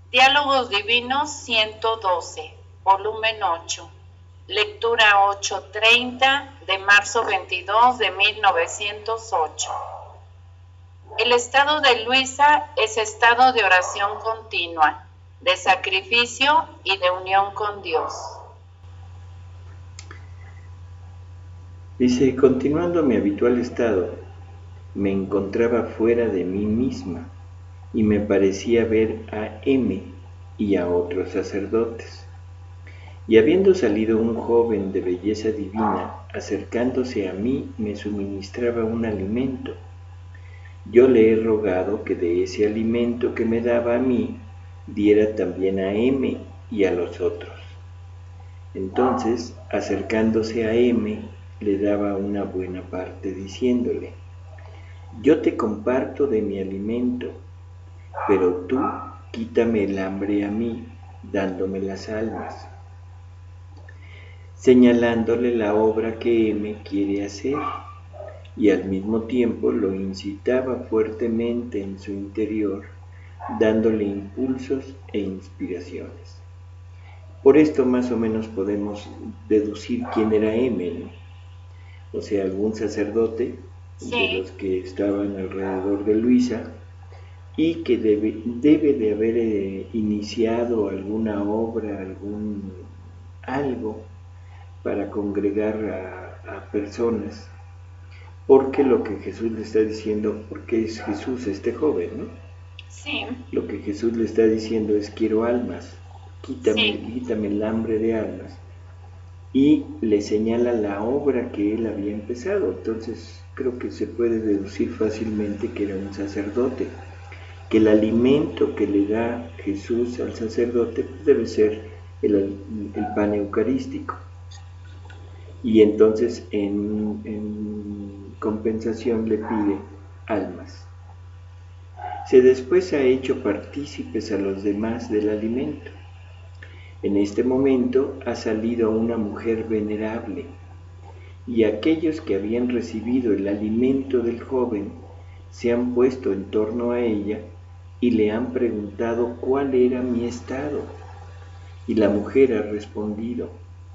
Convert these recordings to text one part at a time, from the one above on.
Diálogos Divinos 112, volumen 8, lectura 830 de marzo 22 de 1908. El estado de Luisa es estado de oración continua, de sacrificio y de unión con Dios. Dice, continuando mi habitual estado, me encontraba fuera de mí misma y me parecía ver a M y a otros sacerdotes. Y habiendo salido un joven de belleza divina, acercándose a mí me suministraba un alimento. Yo le he rogado que de ese alimento que me daba a mí, diera también a M y a los otros. Entonces, acercándose a M, le daba una buena parte, diciéndole, yo te comparto de mi alimento, pero tú quítame el hambre a mí, dándome las almas, señalándole la obra que M quiere hacer, y al mismo tiempo lo incitaba fuertemente en su interior, dándole impulsos e inspiraciones. Por esto más o menos podemos deducir quién era M, ¿no? O sea, algún sacerdote de los que estaban alrededor de Luisa y que debe de haber iniciado alguna obra, algo para congregar a personas, porque lo que Jesús le está diciendo, porque es Jesús este joven, ¿no? Sí. Lo que Jesús le está diciendo es quiero almas, quítame el hambre de almas, y le señala la obra que él había empezado. Entonces creo que se puede deducir fácilmente que era un sacerdote, que el alimento que le da Jesús al sacerdote pues debe ser el pan eucarístico. Y entonces en compensación le pide almas. Después ha hecho partícipes a los demás del alimento. En este momento ha salido una mujer venerable, y aquellos que habían recibido el alimento del joven se han puesto en torno a ella y le han preguntado cuál era mi estado. Y la mujer ha respondido,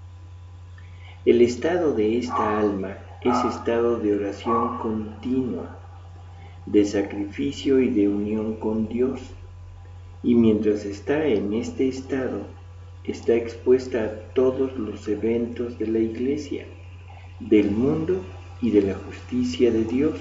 el estado de esta alma es estado de oración continua, de sacrificio y de unión con Dios, y mientras está en este estado, está expuesta a todos los eventos de la Iglesia, del mundo y de la justicia de Dios,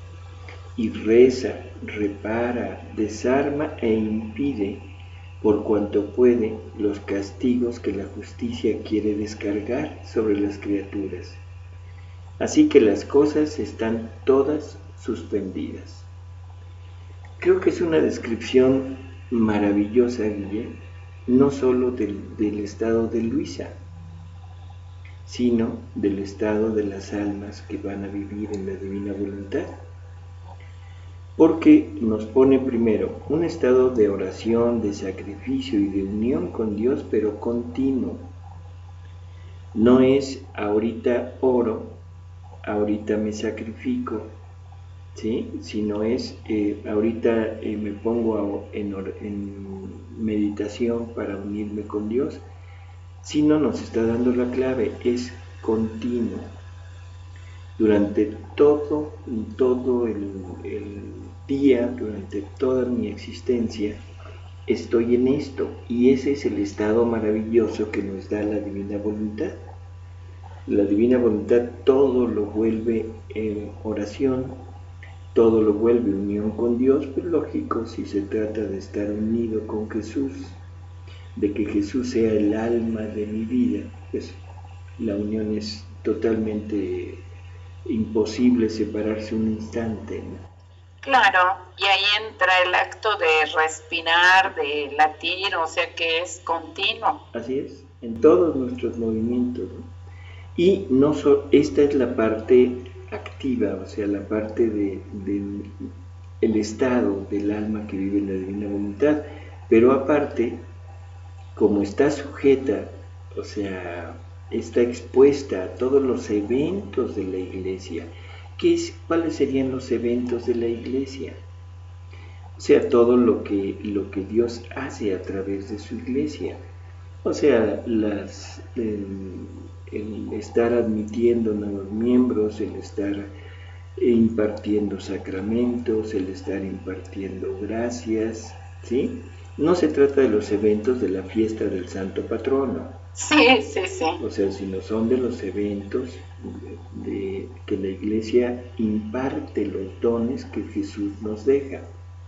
y reza, repara, desarma e impide, por cuanto puede, los castigos que la justicia quiere descargar sobre las criaturas. Así que las cosas están todas suspendidas. Creo que es una descripción maravillosa, Guille, no solo del estado de Luisa, sino del estado de las almas que van a vivir en la divina voluntad. Porque nos pone primero un estado de oración, de sacrificio y de unión con Dios, pero continuo. No es ahorita oro, ahorita me sacrifico, ¿sí? Sino es ahorita me pongo en meditación para unirme con Dios. Si no nos está dando la clave, es continuo. Durante todo el día, durante toda mi existencia, estoy en esto, y ese es el estado maravilloso que nos da la divina voluntad. La divina voluntad todo lo vuelve oración, todo lo vuelve unión con Dios, pero lógico si se trata de estar unido con Jesús, de que Jesús sea el alma de mi vida, pues la unión es totalmente imposible separarse un instante, ¿no? Claro, y ahí entra el acto de respirar, de latir, o sea que es continuo. Así es, en todos nuestros movimientos, ¿no? Y no esta es la parte activa, o sea, la parte el estado del alma que vive en la divina voluntad, pero aparte, como está sujeta, o sea, está expuesta a todos los eventos de la Iglesia. ¿Cuáles serían los eventos de la Iglesia? sea todo lo que Dios hace a través de su iglesia. O sea, el estar admitiendo nuevos miembros, el estar impartiendo sacramentos, el estar impartiendo gracias, ¿sí? No se trata de los eventos de la fiesta del Santo Patrono. Sí, sí, sí. O sea, sino son de los eventos de que la iglesia imparte los dones que Jesús nos deja.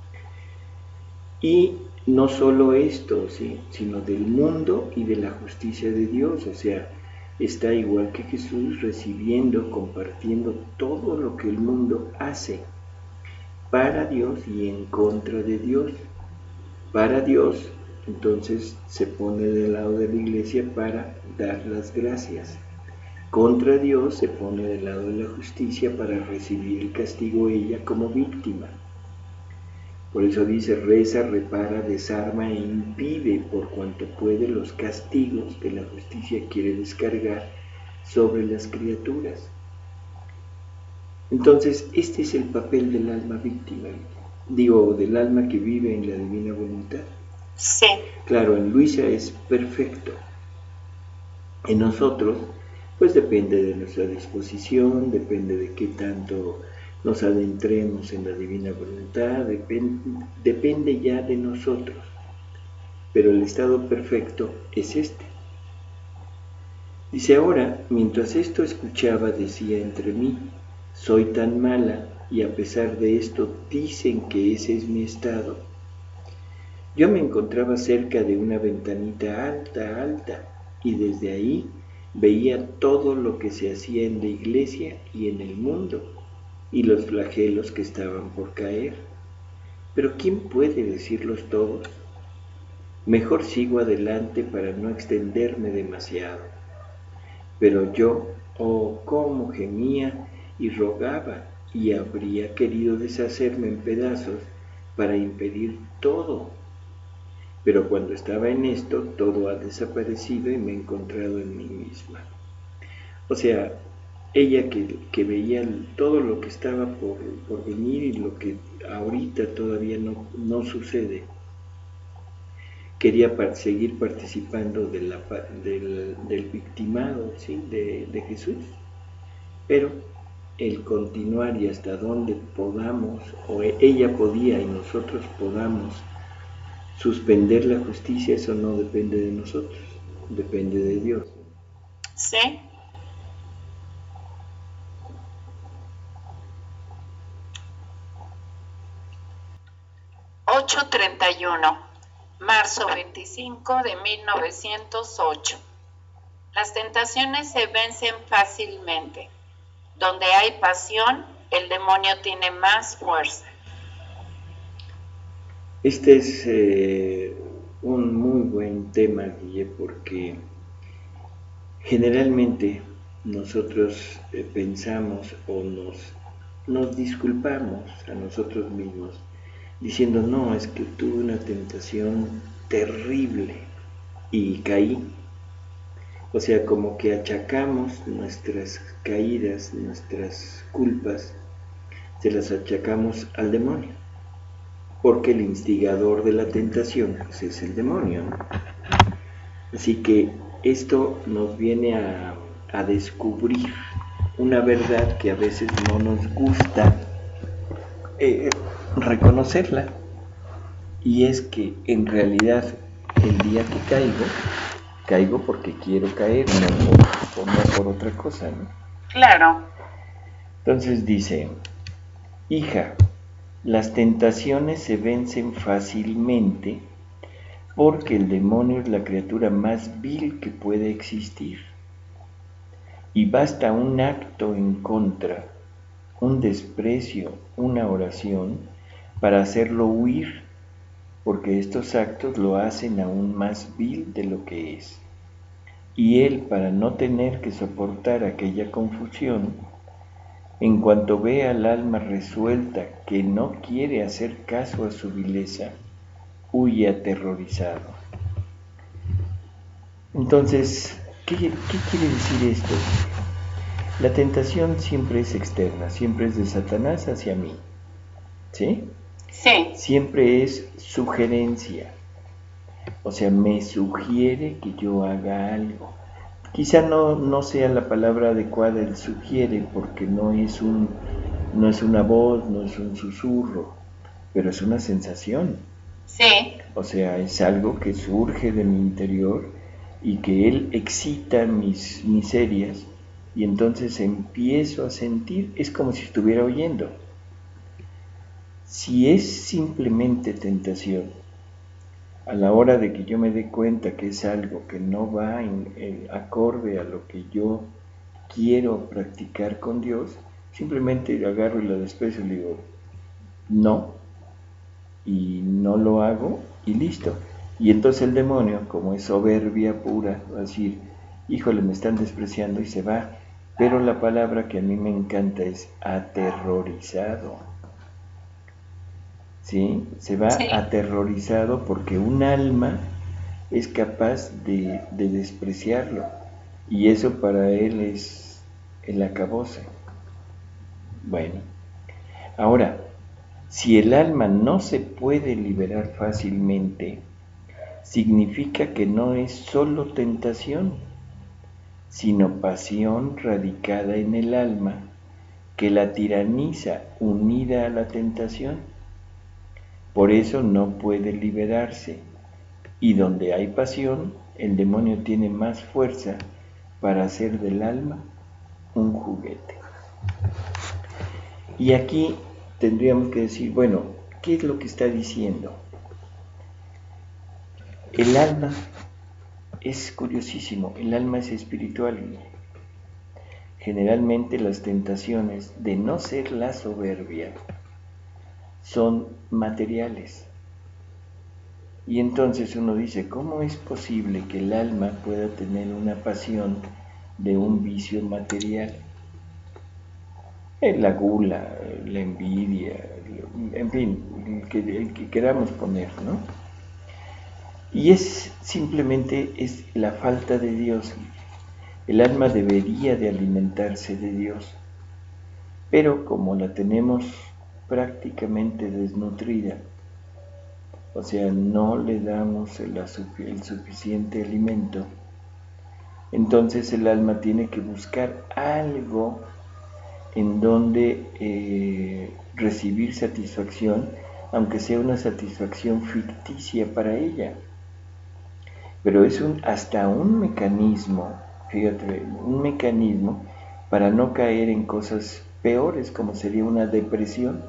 Y no solo esto, ¿sí? Sino del mundo y de la justicia de Dios. O sea, está igual que Jesús recibiendo, compartiendo todo lo que el mundo hace para Dios y en contra de Dios. Para Dios, entonces se pone del lado de la iglesia para dar las gracias. Contra Dios se pone del lado de la justicia para recibir el castigo ella como víctima. Por eso dice, reza, repara, desarma e impide por cuanto puede los castigos que la justicia quiere descargar sobre las criaturas. Entonces, este es el papel del alma víctima, del alma que vive en la divina voluntad. Sí. Claro, en Luisa es perfecto. En nosotros, pues depende de nuestra disposición, depende de qué tanto nos adentremos en la divina voluntad, depende ya de nosotros. Pero el estado perfecto es este. Dice ahora, mientras esto escuchaba, decía entre mí, soy tan mala y a pesar de esto dicen que ese es mi estado. Yo me encontraba cerca de una ventanita alta y desde ahí veía todo lo que se hacía en la iglesia y en el mundo y los flagelos que estaban por caer. Pero ¿quién puede decirlos todos? Mejor sigo adelante para no extenderme demasiado. Pero yo, cómo gemía y rogaba y habría querido deshacerme en pedazos para impedir todo. Pero cuando estaba en esto, todo ha desaparecido y me he encontrado en mí misma. O sea, ella que veía todo lo que estaba por venir y lo que ahorita todavía no sucede, quería seguir participando del victimado, ¿sí? de Jesús, pero el continuar y hasta donde podamos, o ella podía y nosotros podamos suspender la justicia, eso no depende de nosotros, depende de Dios. Sí. ...8:31... marzo 25 de 1908. Las tentaciones se vencen fácilmente. Donde hay pasión, el demonio tiene más fuerza. Este es un muy buen tema, Guille, porque generalmente nosotros pensamos o nos disculpamos a nosotros mismos diciendo, no, es que tuve una tentación terrible y caí. O sea, como que achacamos nuestras caídas, nuestras culpas, se las achacamos al demonio. Porque el instigador de la tentación pues, es el demonio, ¿no? Así que esto nos viene a descubrir una verdad que a veces no nos gusta reconocerla, y es que en realidad el día que caigo porque quiero caer, no por otra cosa, ¿no? Claro. Entonces dice, hija, las tentaciones se vencen fácilmente porque el demonio es la criatura más vil que puede existir. Y basta un acto en contra, un desprecio, una oración, para hacerlo huir, porque estos actos lo hacen aún más vil de lo que es. Y él, para no tener que soportar aquella confusión, en cuanto ve al alma resuelta que no quiere hacer caso a su vileza, huye aterrorizado. Entonces, ¿qué quiere decir esto? La tentación siempre es externa, siempre es de Satanás hacia mí, ¿sí? Sí. Siempre es sugerencia. O sea, me sugiere que yo haga algo. Quizá no sea la palabra adecuada el sugiere, porque no es una voz, no es un susurro, pero es una sensación. Sí. O sea, es algo que surge de mi interior y que él excita mis miserias, y entonces empiezo a sentir, es como si estuviera oyendo. Si es simplemente tentación, a la hora de que yo me dé cuenta que es algo que no va en acorde a lo que yo quiero practicar con Dios, simplemente agarro y lo desprecio y le digo, no, y no lo hago y listo. Y entonces el demonio, como es soberbia pura, va a decir, híjole, me están despreciando, y se va. Pero la palabra que a mí me encanta es aterrorizado. ¿Sí? Se va Sí. aterrorizado porque un alma es capaz de despreciarlo, y eso para él es el acabose. Bueno, ahora, si el alma no se puede liberar fácilmente, significa que no es solo tentación, sino pasión radicada en el alma que la tiraniza unida a la tentación. Por eso no puede liberarse, y donde hay pasión, el demonio tiene más fuerza para hacer del alma un juguete. Y aquí tendríamos que decir, bueno, ¿qué es lo que está diciendo? El alma es curiosísimo, el alma es espiritual. Generalmente las tentaciones, de no ser la soberbia, son materiales. Y entonces uno dice, ¿cómo es posible que el alma pueda tener una pasión de un vicio material? La gula, la envidia, en fin, el que queramos poner, ¿no? Y es simplemente es la falta de Dios. El alma debería de alimentarse de Dios, pero como la tenemos prácticamente desnutrida, o sea, no le damos el suficiente alimento, entonces el alma tiene que buscar algo en donde recibir satisfacción, aunque sea una satisfacción ficticia para ella. Pero es hasta un mecanismo, fíjate, un mecanismo para no caer en cosas peores, como sería una depresión.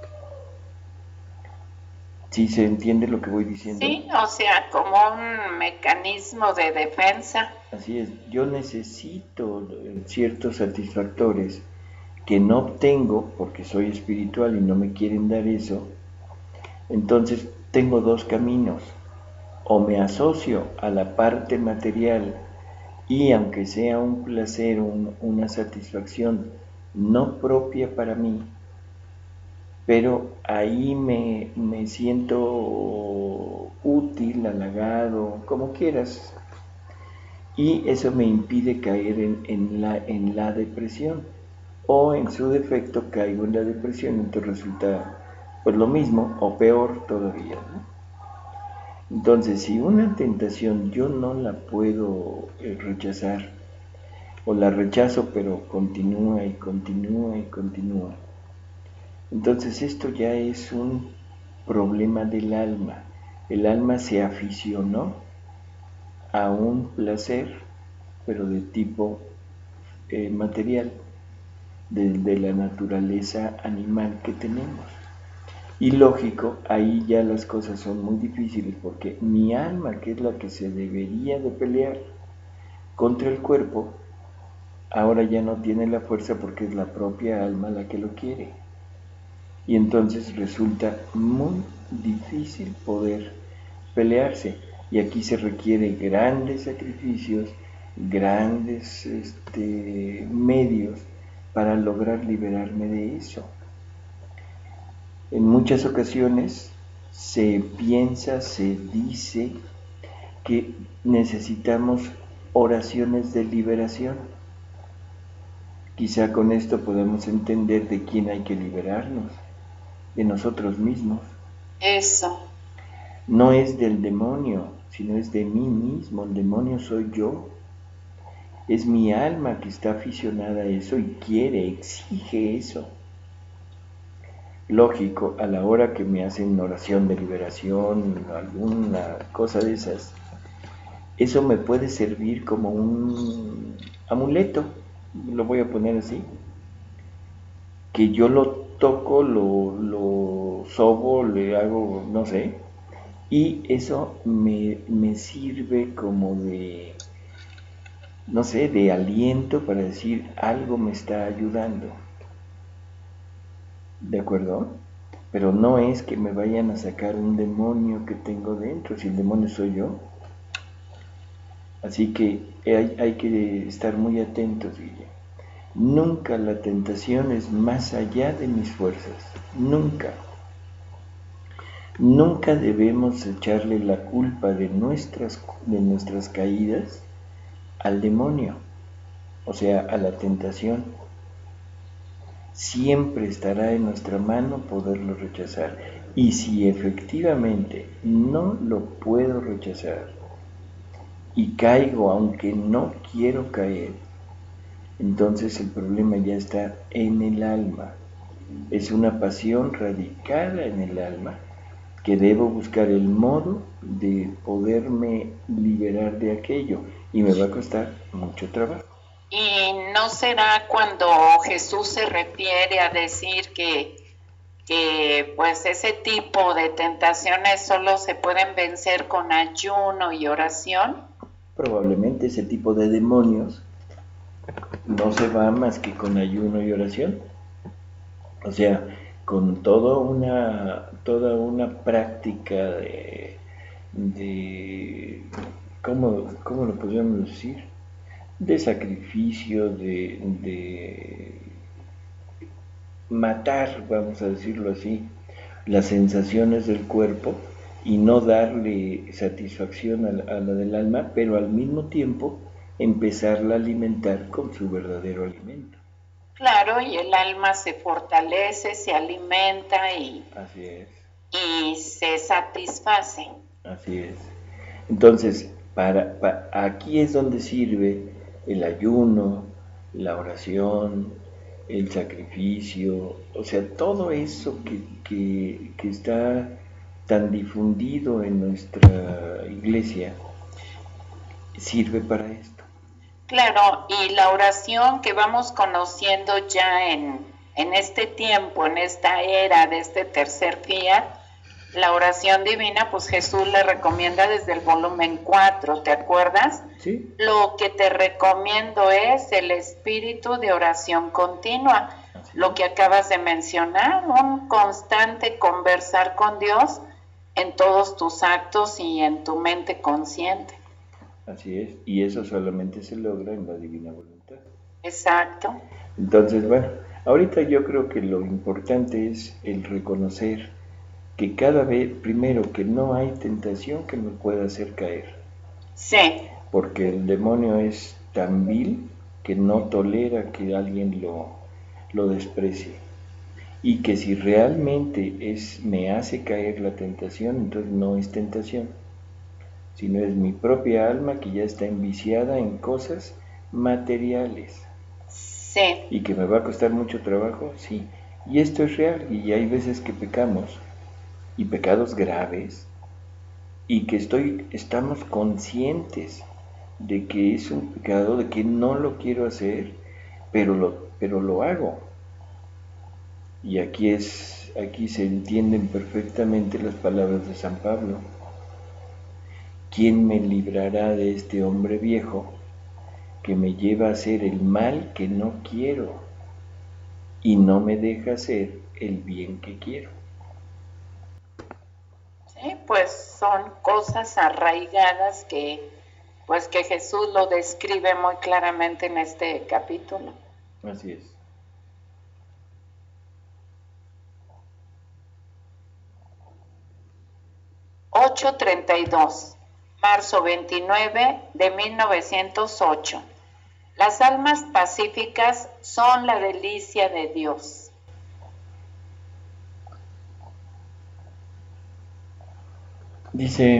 ¿Sí se entiende lo que voy diciendo? Sí, o sea, como un mecanismo de defensa. Así es, yo necesito ciertos satisfactores que no obtengo porque soy espiritual y no me quieren dar eso. Entonces tengo dos caminos: o me asocio a la parte material, y aunque sea un placer, una satisfacción no propia para mí, pero ahí me siento útil, halagado, como quieras, y eso me impide caer en la depresión, o en su defecto caigo en la depresión, entonces resulta pues lo mismo o peor todavía, ¿no? Entonces, si una tentación yo no la puedo rechazar, o la rechazo pero continúa y continúa y continúa, entonces esto ya es un problema del alma. El alma se aficionó a un placer, pero de tipo material, de la naturaleza animal que tenemos. Y lógico, ahí ya las cosas son muy difíciles, porque mi alma, que es la que se debería de pelear contra el cuerpo, ahora ya no tiene la fuerza porque es la propia alma la que lo quiere. Y entonces resulta muy difícil poder pelearse. Y aquí se requiere grandes sacrificios, grandes medios para lograr liberarme de eso. En muchas ocasiones se piensa, se dice que necesitamos oraciones de liberación. Quizá con esto podemos entender de quién hay que liberarnos. de nosotros mismos. Eso. No es del demonio, sino es de mí mismo. El demonio soy yo. Es mi alma que está aficionada a eso y quiere, exige eso. Lógico, a la hora que me hacen oración de liberación, alguna cosa de esas, eso me puede servir como un amuleto, lo voy a poner así, que yo lo toco, lo sobo, le hago, no sé, y eso me sirve como de, no sé, de aliento para decir algo me está ayudando. ¿De acuerdo? Pero no es que me vayan a sacar un demonio que tengo dentro, si el demonio soy yo. Así que hay que estar muy atentos, Guille. Nunca la tentación es más allá de mis fuerzas. Nunca. Nunca debemos echarle la culpa de nuestras caídas al demonio, o sea, a la tentación. Siempre estará en nuestra mano poderlo rechazar. Y si efectivamente no lo puedo rechazar y caigo aunque no quiero caer, entonces el problema ya está en el alma. Es una pasión radicada en el alma que debo buscar el modo de poderme liberar de aquello y me va a costar mucho trabajo. ¿Y no será cuando Jesús se refiere a decir que pues ese tipo de tentaciones solo se pueden vencer con ayuno y oración? Probablemente ese tipo de demonios no se va más que con ayuno y oración. O sea, con toda una práctica de ¿cómo lo podríamos decir? De sacrificio, de matar, vamos a decirlo así, las sensaciones del cuerpo y no darle satisfacción a la del alma, pero al mismo tiempo empezarla a alimentar con su verdadero alimento. Claro, y el alma se fortalece, se alimenta Así es. y se satisface. Así es. Entonces, aquí es donde sirve el ayuno, la oración, el sacrificio, o sea, todo eso que está tan difundido en nuestra iglesia, sirve para esto. Claro, y la oración que vamos conociendo ya en este tiempo, en esta era de este tercer día, la oración divina, pues Jesús le recomienda desde el volumen 4, ¿te acuerdas? Sí. Lo que te recomiendo es el espíritu de oración continua, lo que acabas de mencionar, un constante conversar con Dios en todos tus actos y en tu mente consciente. Así es, y eso solamente se logra en la divina voluntad. Exacto. Entonces, bueno, ahorita yo creo que lo importante es el reconocer que cada vez, primero, que no hay tentación que me pueda hacer caer. Sí. Porque el demonio es tan vil que no tolera que alguien lo desprecie. Y que si realmente me hace caer la tentación, entonces no es tentación, sino es mi propia alma que ya está enviciada en cosas materiales. Sí. Y que me va a costar mucho trabajo, sí. Y esto es real, y hay veces que pecamos, y pecados graves, y que estamos conscientes de que es un pecado, de que no lo quiero hacer, pero lo hago. Y aquí se entienden perfectamente las palabras de San Pablo. ¿Quién me librará de este hombre viejo que me lleva a hacer el mal que no quiero y no me deja hacer el bien que quiero? Sí, pues son cosas arraigadas que Jesús lo describe muy claramente en este capítulo. Así es. ...8:32... marzo 29 de 1908. Las almas pacíficas son la delicia de Dios. Dice,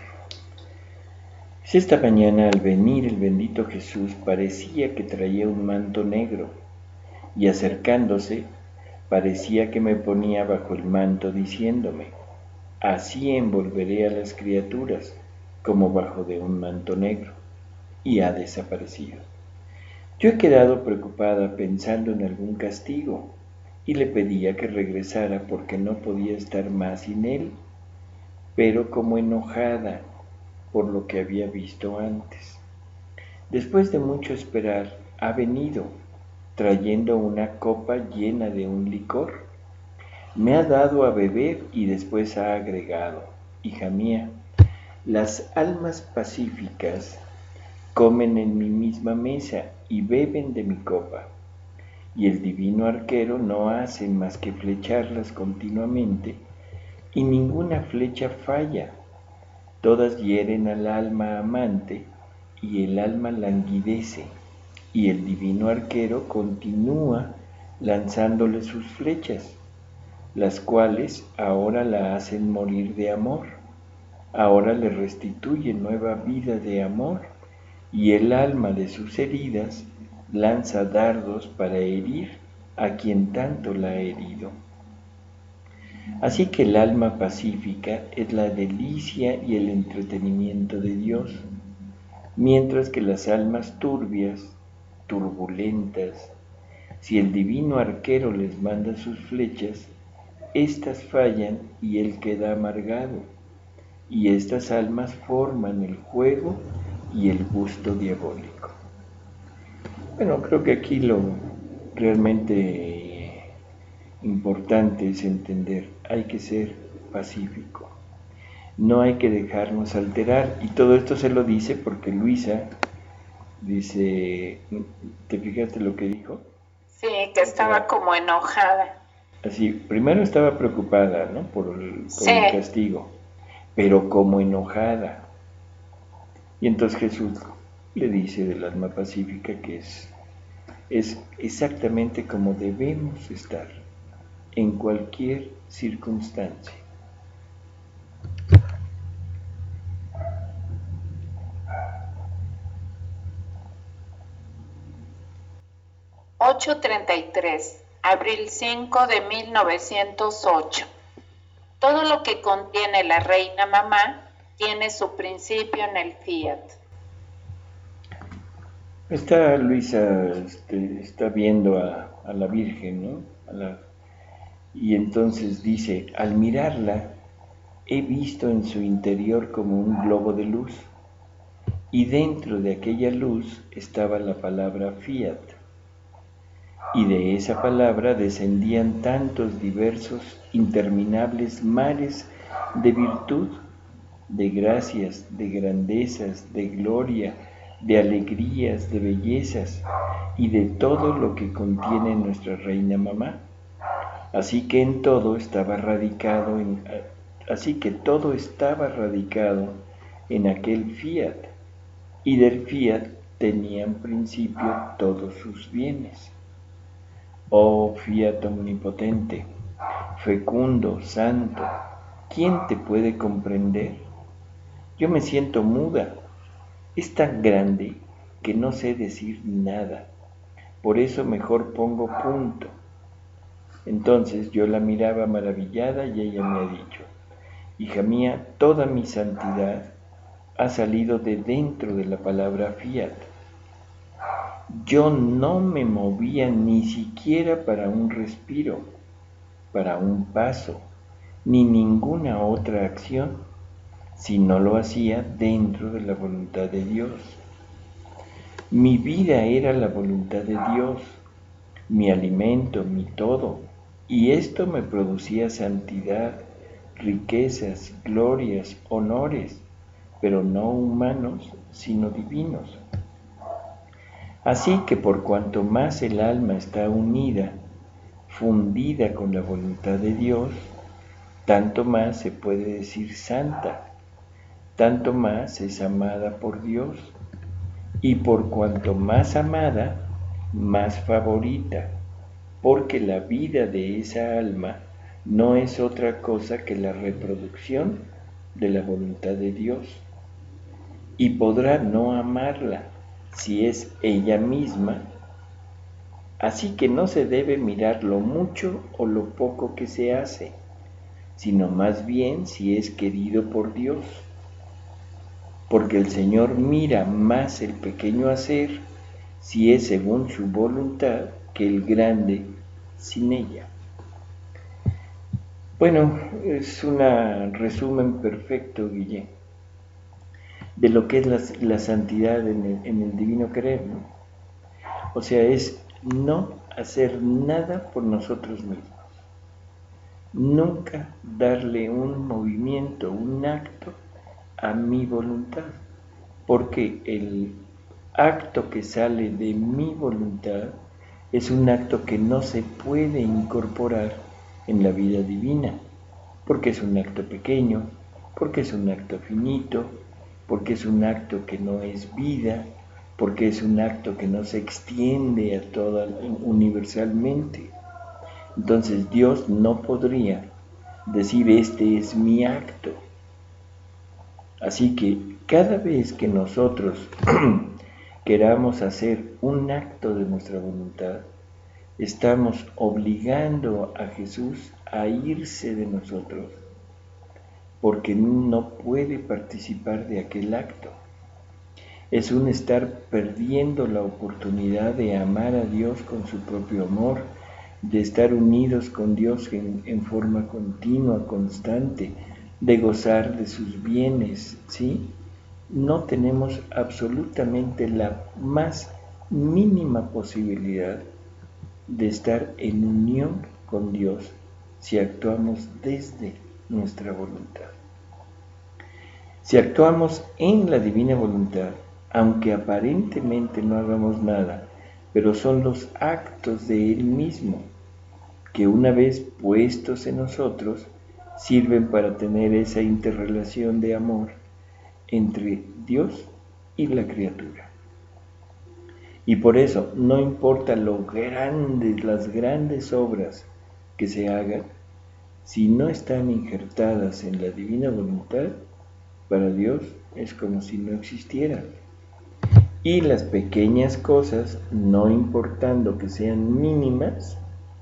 esta mañana al venir el bendito Jesús parecía que traía un manto negro y acercándose parecía que me ponía bajo el manto diciéndome, así envolveré a las criaturas como bajo de un manto negro, y ha desaparecido. Yo he quedado preocupada pensando en algún castigo y le pedía que regresara porque no podía estar más sin él, pero como enojada por lo que había visto antes. Después de mucho esperar, ha venido, trayendo una copa llena de un licor. Me ha dado a beber y después ha agregado, hija mía, las almas pacíficas comen en mi misma mesa y beben de mi copa, y el divino arquero no hace más que flecharlas continuamente, y ninguna flecha falla. Todas hieren al alma amante, y el alma languidece, y el divino arquero continúa lanzándole sus flechas, las cuales ahora la hacen morir de amor, ahora le restituyen nueva vida de amor, y el alma de sus heridas lanza dardos para herir a quien tanto la ha herido. Así que el alma pacífica es la delicia y el entretenimiento de Dios, mientras que las almas turbias, turbulentas, si el divino arquero les manda sus flechas, éstas fallan y él queda amargado, y estas almas forman el juego y el gusto diabólico. Bueno, creo que aquí lo realmente importante es entender, hay que ser pacífico, no hay que dejarnos alterar, y todo esto se lo dice porque Luisa dice, ¿te fijaste lo que dijo? Sí, que estaba como enojada. Así, primero estaba preocupada, ¿no? Por el castigo, pero como enojada. Y entonces Jesús le dice del alma pacífica que es exactamente como debemos estar en cualquier circunstancia. (8:33), abril 5 de 1908. Todo lo que contiene la reina mamá tiene su principio en el fiat. Está Luisa, está viendo a la Virgen, ¿no? Y entonces dice, al mirarla, he visto en su interior como un globo de luz, y dentro de aquella luz estaba la palabra fiat, y de esa palabra descendían tantos diversos, interminables mares de virtud, de gracias, de grandezas, de gloria, de alegrías, de bellezas, y de todo lo que contiene nuestra reina mamá. Así que todo estaba radicado en aquel fiat, y del fiat tenían principio todos sus bienes. Oh fiat omnipotente, fecundo, santo, ¿quién te puede comprender? Yo me siento muda, es tan grande que no sé decir nada, por eso mejor pongo punto. Entonces yo la miraba maravillada y ella me ha dicho, hija mía, toda mi santidad ha salido de dentro de la palabra fiat. Yo no me movía ni siquiera para un respiro, para un paso, ni ninguna otra acción, si no lo hacía dentro de la voluntad de Dios. Mi vida era la voluntad de Dios, mi alimento, mi todo, y esto me producía santidad, riquezas, glorias, honores, pero no humanos, sino divinos. Así que por cuanto más el alma está unida, fundida con la voluntad de Dios, tanto más se puede decir santa, tanto más es amada por Dios, y por cuanto más amada, más favorita, porque la vida de esa alma no es otra cosa que la reproducción de la voluntad de Dios y podrá no amarla si es ella misma. Así que no se debe mirar lo mucho o lo poco que se hace, sino más bien si es querido por Dios, porque el Señor mira más el pequeño hacer si es según su voluntad que el grande sin ella. Bueno, es un resumen perfecto, Guillén, de lo que es la santidad en el divino querer, ¿no? O sea, es no hacer nada por nosotros mismos. Nunca darle un movimiento, un acto a mi voluntad, porque el acto que sale de mi voluntad es un acto que no se puede incorporar en la vida divina, porque es un acto pequeño, porque es un acto finito, porque es un acto que no es vida, porque es un acto que no se extiende a toda universalmente. Entonces Dios no podría decir este es mi acto. Así que cada vez que nosotros queramos hacer un acto de nuestra voluntad, estamos obligando a Jesús a irse de nosotros, porque no puede participar de aquel acto. Es un estar perdiendo la oportunidad de amar a Dios con su propio amor, de estar unidos con Dios en forma continua, constante, de gozar de sus bienes, ¿sí? No tenemos absolutamente la más mínima posibilidad de estar en unión con Dios si actuamos desde nuestra voluntad. Si actuamos en la divina voluntad, aunque aparentemente no hagamos nada, pero son los actos de Él mismo que una vez puestos en nosotros sirven para tener esa interrelación de amor entre Dios y la criatura. Y por eso no importa las grandes obras que se hagan, si no están injertadas en la divina voluntad, para Dios es como si no existieran. Y las pequeñas cosas, no importando que sean mínimas,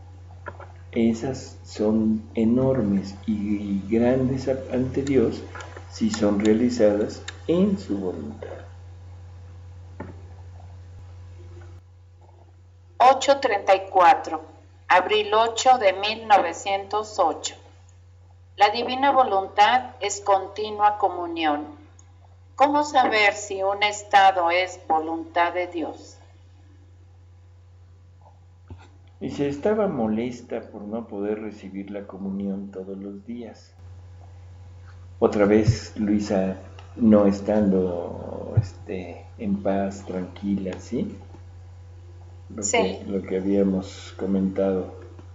esas son enormes y grandes ante Dios si son realizadas en su voluntad. 834, abril 8 de 1908. La divina voluntad es continua comunión. ¿Cómo saber si un estado es voluntad de Dios? Y se estaba molesta por no poder recibir la comunión todos los días. Otra vez Luisa no estando en paz, tranquila, ¿sí? Lo que habíamos comentado.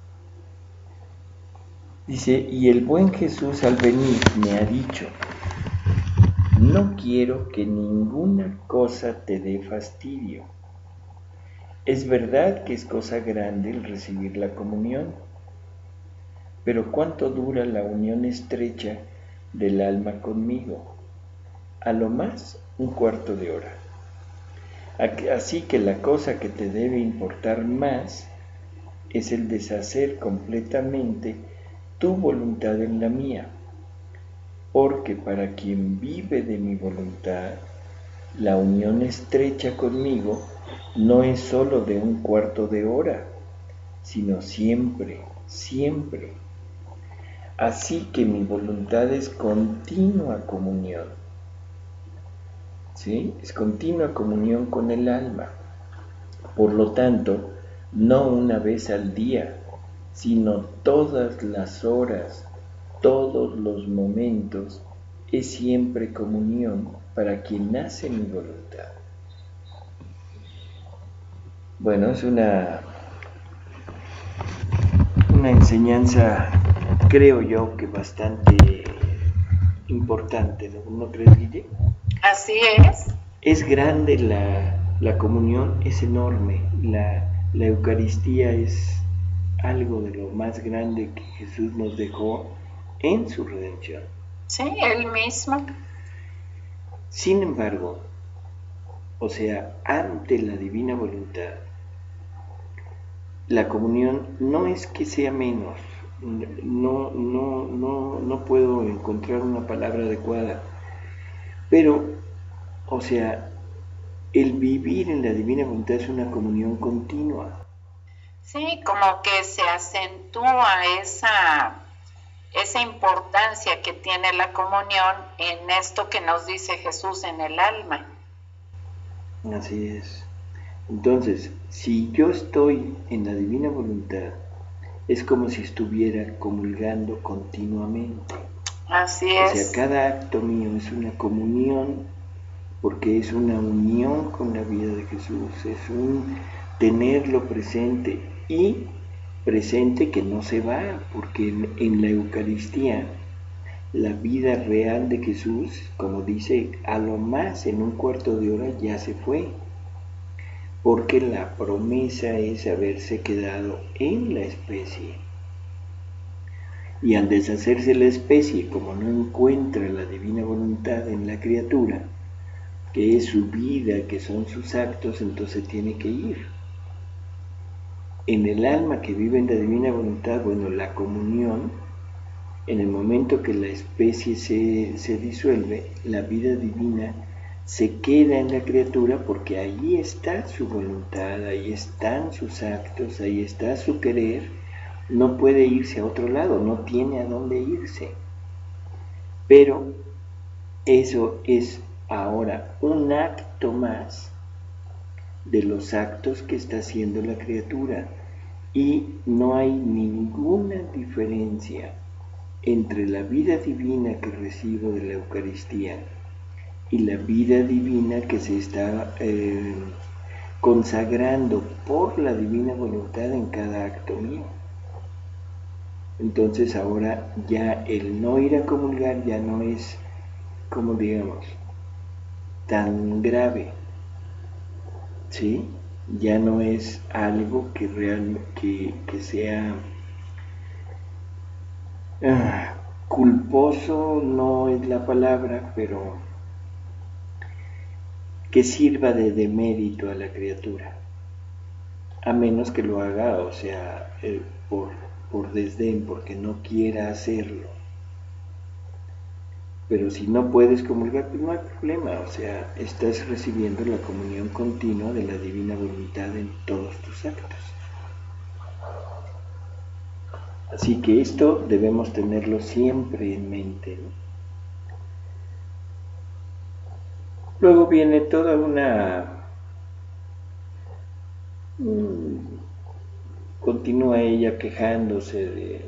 Dice, y el buen Jesús al venir me ha dicho, no quiero que ninguna cosa te dé fastidio. Es verdad que es cosa grande el recibir la comunión, pero ¿cuánto dura la unión estrecha del alma conmigo? A lo más un cuarto de hora. Así que la cosa que te debe importar más es el deshacer completamente tu voluntad en la mía, porque para quien vive de mi voluntad, la unión estrecha conmigo no es sólo de un cuarto de hora, sino siempre, siempre. Así que mi voluntad es continua comunión, ¿sí? Es continua comunión con el alma. Por lo tanto, no una vez al día, sino todas las horas, todos los momentos, es siempre comunión para quien hace mi voluntad. Bueno, es una enseñanza, creo yo, que bastante importante, ¿no crees, Guille? Así es. Es grande la comunión, es enorme. La Eucaristía es algo de lo más grande que Jesús nos dejó en su redención. Sí, Él mismo. Sin embargo, o sea, ante la divina voluntad, la comunión no es que sea menos, no puedo encontrar una palabra adecuada, pero, o sea, el vivir en la divina voluntad es una comunión continua. Sí, como que se acentúa esa importancia que tiene la comunión en esto que nos dice Jesús en el alma. Así es. Entonces, si yo estoy en la divina voluntad, es como si estuviera comulgando continuamente. Así O sea, es. cada acto mío es una comunión porque es una unión con la vida de Jesús, es un tenerlo presente y presente que no se va, porque en la Eucaristía la vida real de Jesús, como dice, a lo más en un cuarto de hora ya se fue, porque la promesa es haberse quedado en la especie. Y al deshacerse la especie, como no encuentra la divina voluntad en la criatura, que es su vida, que son sus actos, entonces tiene que ir. En el alma que vive en la divina voluntad, bueno, la comunión, en el momento que la especie se disuelve, la vida divina se queda en la criatura porque ahí está su voluntad, ahí están sus actos, ahí está su querer, no puede irse a otro lado, no tiene a dónde irse. Pero eso es ahora un acto más de los actos que está haciendo la criatura y no hay ninguna diferencia entre la vida divina que recibo de la Eucaristía y la vida divina que se está consagrando por la divina voluntad en cada acto mío. Entonces ahora ya el no ir a comulgar ya no es, como digamos, tan grave, ¿sí? Ya no es algo que realmente que sea culposo, no es la palabra, pero que sirva de demérito a la criatura, a menos que lo haga, o sea, por desdén, porque no quiera hacerlo. Pero si no puedes comulgar, pues no hay problema, o sea, estás recibiendo la comunión continua de la divina voluntad en todos tus actos. Así que esto debemos tenerlo siempre en mente, ¿no? Luego viene toda una... continúa ella quejándose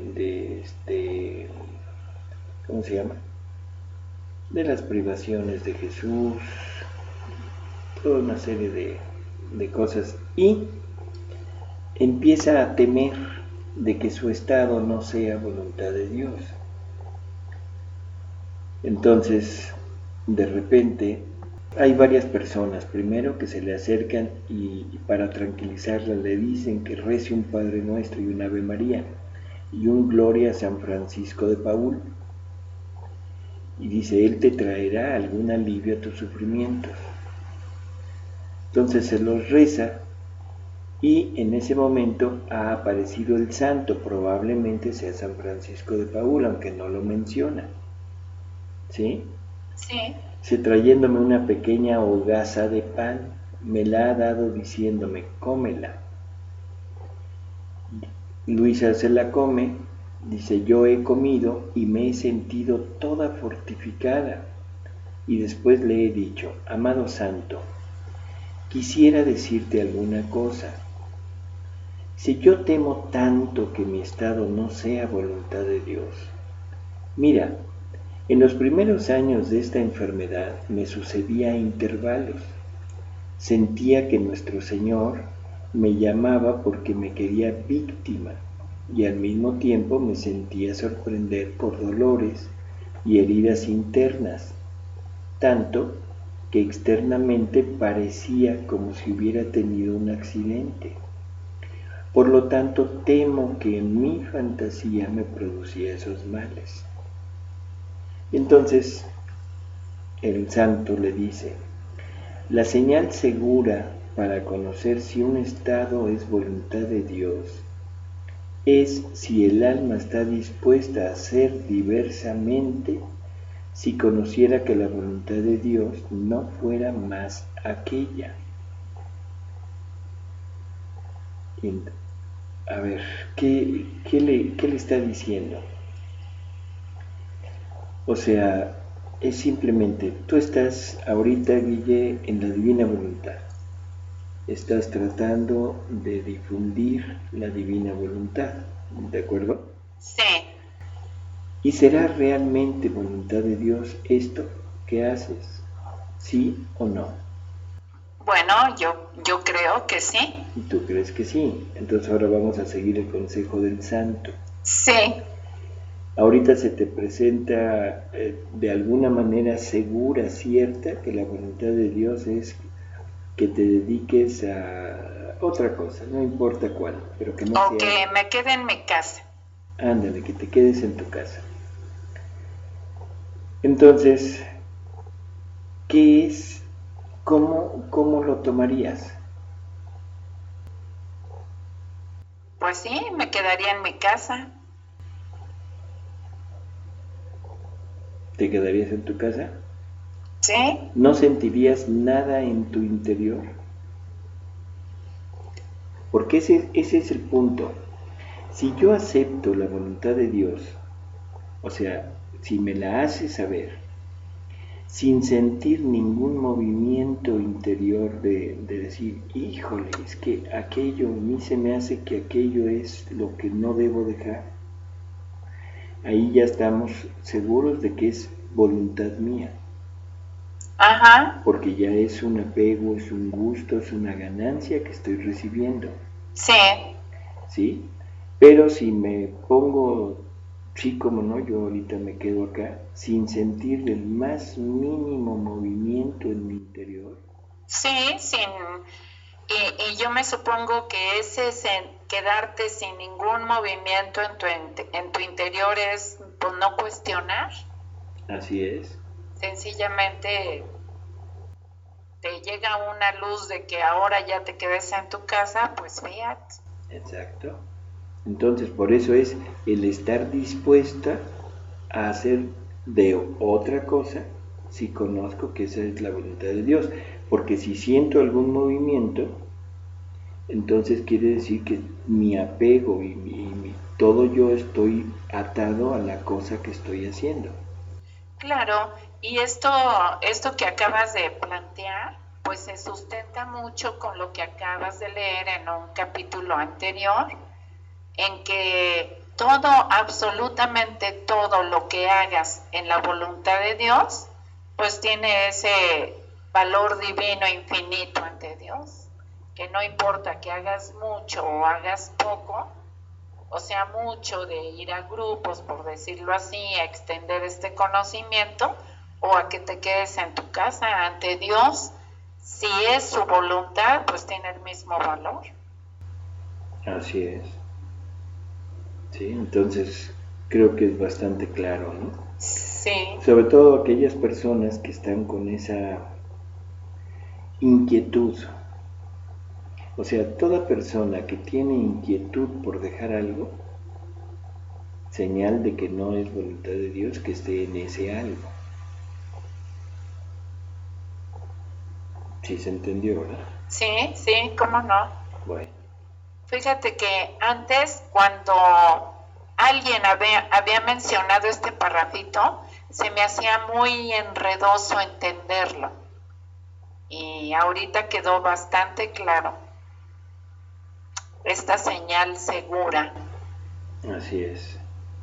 ¿cómo se llama? De las privaciones de Jesús, toda una serie de cosas, y empieza a temer de que su estado no sea voluntad de Dios. Entonces, de repente, hay varias personas, primero que se le acercan y para tranquilizarla le dicen que rece un Padre Nuestro y un Ave María y un Gloria a San Francisco de Paúl. Y dice, Él te traerá algún alivio a tus sufrimientos. Entonces se los reza y en ese momento ha aparecido el santo, probablemente sea San Francisco de Paúl, aunque no lo menciona. ¿Sí? Sí. Trayéndome una pequeña hogaza de pan, me la ha dado diciéndome, cómela. Luisa se la come, dice, yo he comido y me he sentido toda fortificada. Y después le he dicho, amado santo, quisiera decirte alguna cosa. Si yo temo tanto que mi estado no sea voluntad de Dios, mira, en los primeros años de esta enfermedad me sucedía a intervalos. Sentía que nuestro Señor me llamaba porque me quería víctima y al mismo tiempo me sentía sorprender por dolores y heridas internas, tanto que externamente parecía como si hubiera tenido un accidente. Por lo tanto, temo que en mi fantasía me producía esos males. Entonces el santo le dice: la señal segura para conocer si un estado es voluntad de Dios es si el alma está dispuesta a hacer diversamente, si conociera que la voluntad de Dios no fuera más aquella. A ver, ¿qué le está diciendo? O sea, es simplemente, tú estás ahorita, Guille, en la divina voluntad. Estás tratando de difundir la divina voluntad, ¿de acuerdo? Sí. ¿Y será realmente voluntad de Dios esto que haces? ¿Sí o no? Bueno, yo creo que sí. ¿Y tú crees que sí? Entonces ahora vamos a seguir el consejo del santo. Sí. Ahorita se te presenta de alguna manera segura, cierta, que la voluntad de Dios es que te dediques a otra cosa, no importa cuál, pero que no sea... O que me quede en mi casa. Ándale, que te quedes en tu casa. Entonces, ¿qué es? ¿Cómo lo tomarías? Pues sí, me quedaría en mi casa. ¿Te quedarías en tu casa? Sí. ¿No sentirías nada en tu interior? Porque ese es el punto. Si yo acepto la voluntad de Dios, o sea, si me la hace saber, sin sentir ningún movimiento interior de decir, híjole, es que aquello, a mí se me hace que aquello es lo que no debo dejar, ahí ya estamos seguros de que es voluntad mía. Ajá. Porque ya es un apego, es un gusto, es una ganancia que estoy recibiendo. Sí. ¿Sí? Pero si me pongo, sí, como no, yo ahorita me quedo acá, sin sentir el más mínimo movimiento en mi interior. Sí, y yo me supongo que ese quedarte sin ningún movimiento en tu interior es pues, no cuestionar. Así es. Sencillamente te llega una luz de que ahora ya te quedes en tu casa, pues fíjate. Exacto. Entonces, por eso es el estar dispuesta a hacer de otra cosa si conozco que esa es la voluntad de Dios. Porque si siento algún movimiento, entonces quiere decir que mi apego y todo yo estoy atado a la cosa que estoy haciendo. Claro, y esto que acabas de plantear, pues se sustenta mucho con lo que acabas de leer en un capítulo anterior, en que todo, absolutamente todo lo que hagas en la voluntad de Dios, pues tiene ese valor divino infinito ante Dios, que no importa que hagas mucho o hagas poco, o sea, mucho de ir a grupos, por decirlo así, a extender este conocimiento, o a que te quedes en tu casa ante Dios, si es su voluntad, pues tiene el mismo valor. Así es. Sí, entonces creo que es bastante claro, ¿no? Sí. Sobre todo aquellas personas que están con esa inquietud. O sea, toda persona que tiene inquietud por dejar algo, señal de que no es voluntad de Dios que esté en ese algo. Sí se entendió, ¿verdad? Sí, cómo no. Bueno. Fíjate que antes, cuando alguien había mencionado este parrafito, se me hacía muy enredoso entenderlo. Y ahorita quedó bastante claro esta señal segura. Así es.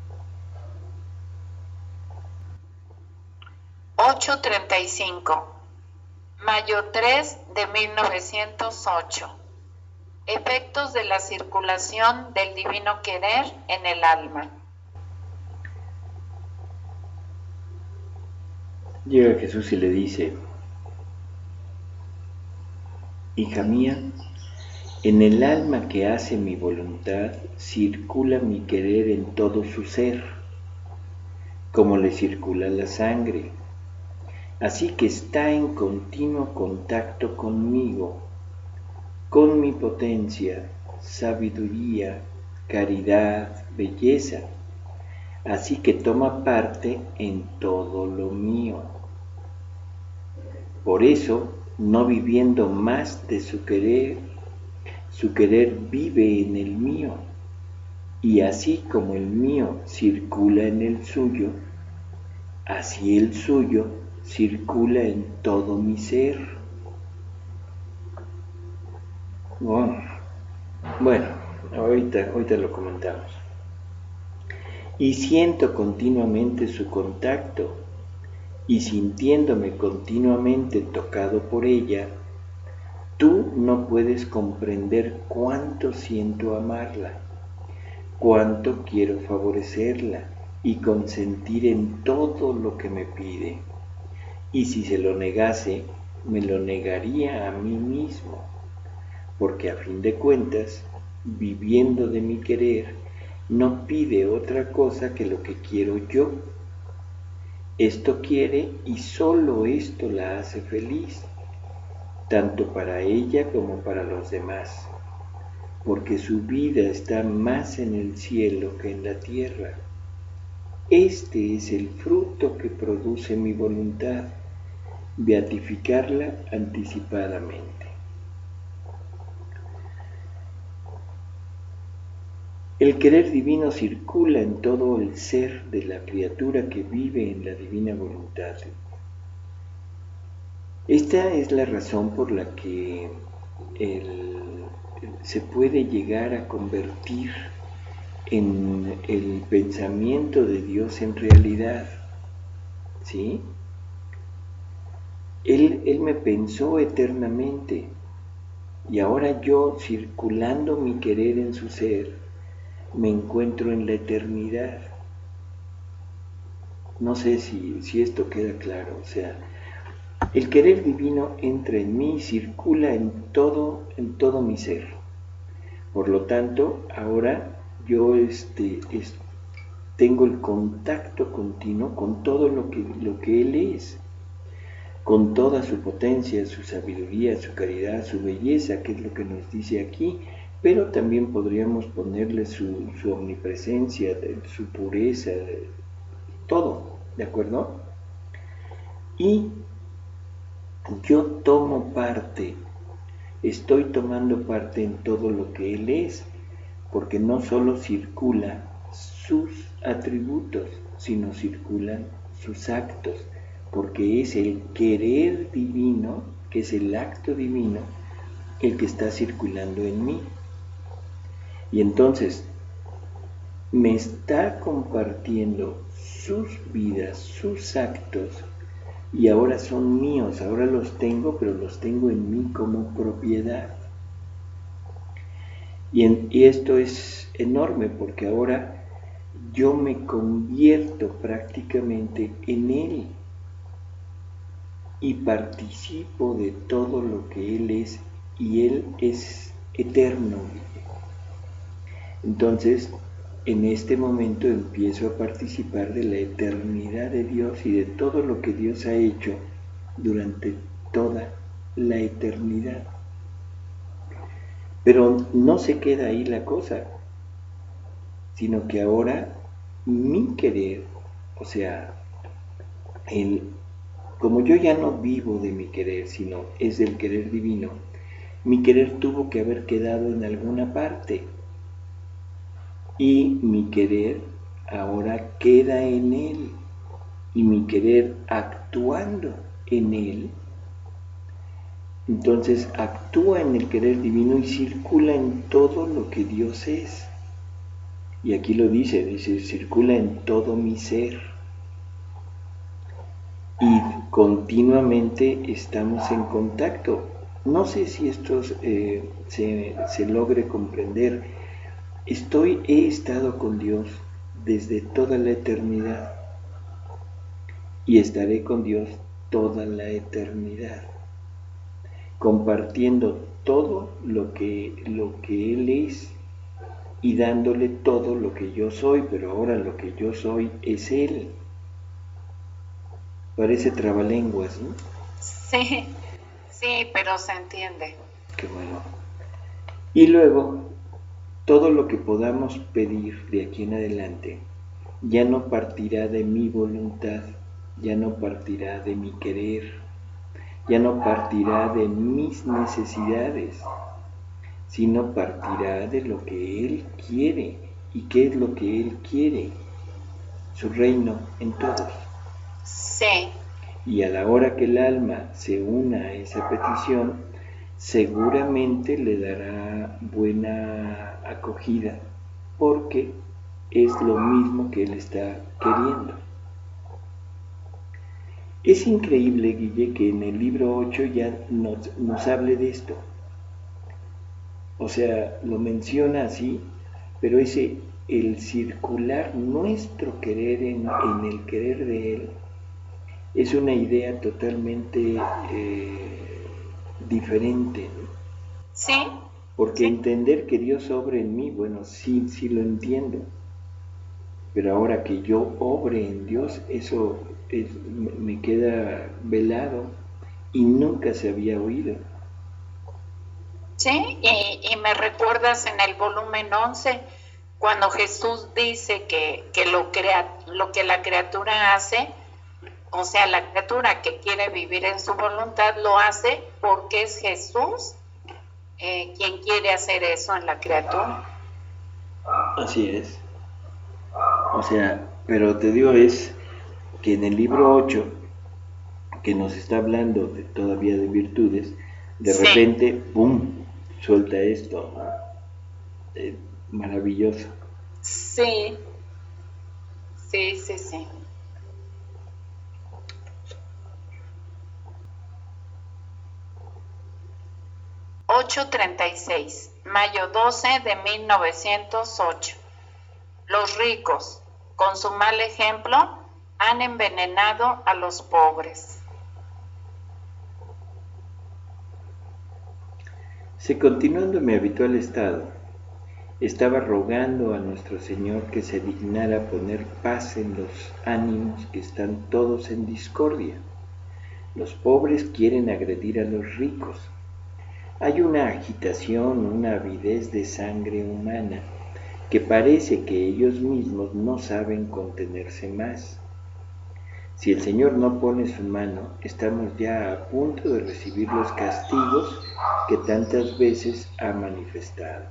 8:35, mayo 3 de 1908. Efectos de la circulación del divino querer en el alma. Llega Jesús y le dice: hija mía, en el alma que hace mi voluntad circula mi querer en todo su ser. como le circula la sangre. Así que está en continuo contacto conmigo, con mi potencia, sabiduría, caridad, belleza. Así que toma parte en todo lo mío. Por eso, no viviendo más de su querer vive en el mío. Y así como el mío circula en el suyo, así el suyo circula en todo mi ser. Bueno, ahorita lo comentamos. Y siento continuamente su contacto, y sintiéndome continuamente tocado por ella, tú no puedes comprender cuánto siento amarla, cuánto quiero favorecerla y consentir en todo lo que me pide. Y si se lo negase, me lo negaría a mí mismo, porque a fin de cuentas, viviendo de mi querer, no pide otra cosa que lo que quiero yo. Esto quiere y solo esto la hace feliz, tanto para ella como para los demás, porque su vida está más en el cielo que en la tierra. Este es el fruto que produce mi voluntad, beatificarla anticipadamente. El querer divino circula en todo el ser de la criatura que vive en la divina voluntad. Esta es la razón por la que se puede llegar a convertir en el pensamiento de Dios en realidad, ¿sí? Él me pensó eternamente y ahora yo, circulando mi querer en su ser, me encuentro en la eternidad. No sé si esto queda claro. O sea, el querer divino entra en mí y circula en todo mi ser. Por lo tanto, ahora yo tengo el contacto continuo con todo lo que Él es, con toda su potencia, su sabiduría, su caridad, su belleza, que es lo que nos dice aquí, pero también podríamos ponerle su omnipresencia, su pureza, todo, ¿de acuerdo? Y yo tomo parte, estoy tomando parte en todo lo que Él es, porque no solo circula sus atributos, sino circulan sus actos, porque es el querer divino, que es el acto divino, el que está circulando en mí. Y entonces me está compartiendo sus vidas, sus actos, y ahora son míos, ahora los tengo, pero los tengo en mí como propiedad. Y esto es enorme porque ahora yo me convierto prácticamente en Él y participo de todo lo que Él es, y Él es eterno. Entonces, en este momento empiezo a participar de la eternidad de Dios y de todo lo que Dios ha hecho durante toda la eternidad. Pero no se queda ahí la cosa, sino que ahora mi querer, o sea, como yo ya no vivo de mi querer, sino es del querer divino, mi querer tuvo que haber quedado en alguna parte. Y mi querer ahora queda en Él, y mi querer actuando en Él, entonces actúa en el querer divino y circula en todo lo que Dios es. Y aquí lo dice, circula en todo mi ser. Y continuamente estamos en contacto. No sé si esto se logre comprender. He estado con Dios desde toda la eternidad y estaré con Dios toda la eternidad, compartiendo todo lo que Él es y dándole todo lo que yo soy, pero ahora lo que yo soy es Él. Parece trabalenguas, ¿no? Sí, sí, pero se entiende. Qué bueno. Y luego, todo lo que podamos pedir de aquí en adelante ya no partirá de mi voluntad, ya no partirá de mi querer, ya no partirá de mis necesidades, sino partirá de lo que Él quiere. ¿Y qué es lo que Él quiere? Su reino en todos. Sí. Y a la hora que el alma se una a esa petición, seguramente le dará buena acogida, porque es lo mismo que Él está queriendo. Es increíble, Guille, que en el libro 8 ya nos hable de esto. O sea, lo menciona así, pero el circular nuestro querer en el querer de Él, es una idea totalmente diferente, ¿no? Sí. Porque Sí. entender que Dios obra en mí, bueno, sí, sí lo entiendo. Pero ahora que yo obre en Dios, eso me queda velado y nunca se había oído. Sí, y me recuerdas en el volumen 11, cuando Jesús dice que lo que la criatura hace, o sea, la criatura que quiere vivir en su voluntad lo hace porque es Jesús quien quiere hacer eso en la criatura. Así es. O sea, pero te digo, es que en el libro 8, que nos está hablando todavía de virtudes, de Sí. repente, ¡pum!, suelta esto, ¿no? Maravilloso. Sí, sí, sí, sí. ...8:36... mayo 12 de 1908... los ricos, con su mal ejemplo, han envenenado a los pobres. Si continuando mi habitual estado, estaba rogando a nuestro Señor que se dignara poner paz en los ánimos que están todos en discordia. Los pobres quieren agredir a los ricos. Hay una agitación, una avidez de sangre humana que parece que ellos mismos no saben contenerse más. Si el Señor no pone su mano, estamos ya a punto de recibir los castigos que tantas veces ha manifestado.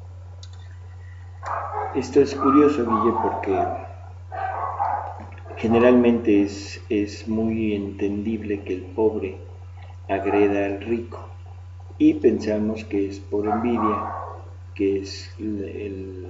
Esto es curioso, Guille, porque generalmente es muy entendible que el pobre agreda al rico y pensamos que es por envidia, que es el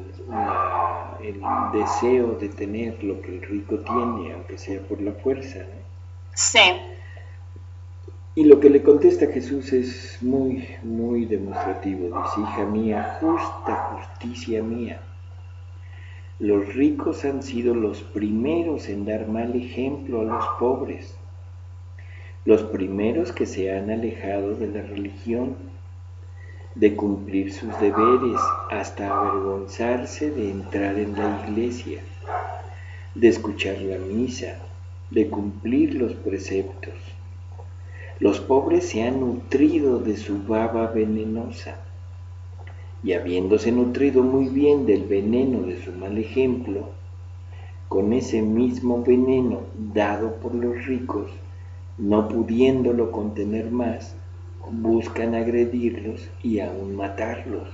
deseo de tener lo que el rico tiene, aunque sea por la fuerza, ¿no? Sí. Y lo que le contesta Jesús es muy, muy demostrativo. Dice: hija mía, justa justicia mía. Los ricos han sido los primeros en dar mal ejemplo a los pobres, los primeros que se han alejado de la religión, de cumplir sus deberes, hasta avergonzarse de entrar en la iglesia, de escuchar la misa, de cumplir los preceptos. Los pobres se han nutrido de su baba venenosa, y habiéndose nutrido muy bien del veneno de su mal ejemplo, con ese mismo veneno dado por los ricos, no pudiéndolo contener más, buscan agredirlos y aún matarlos.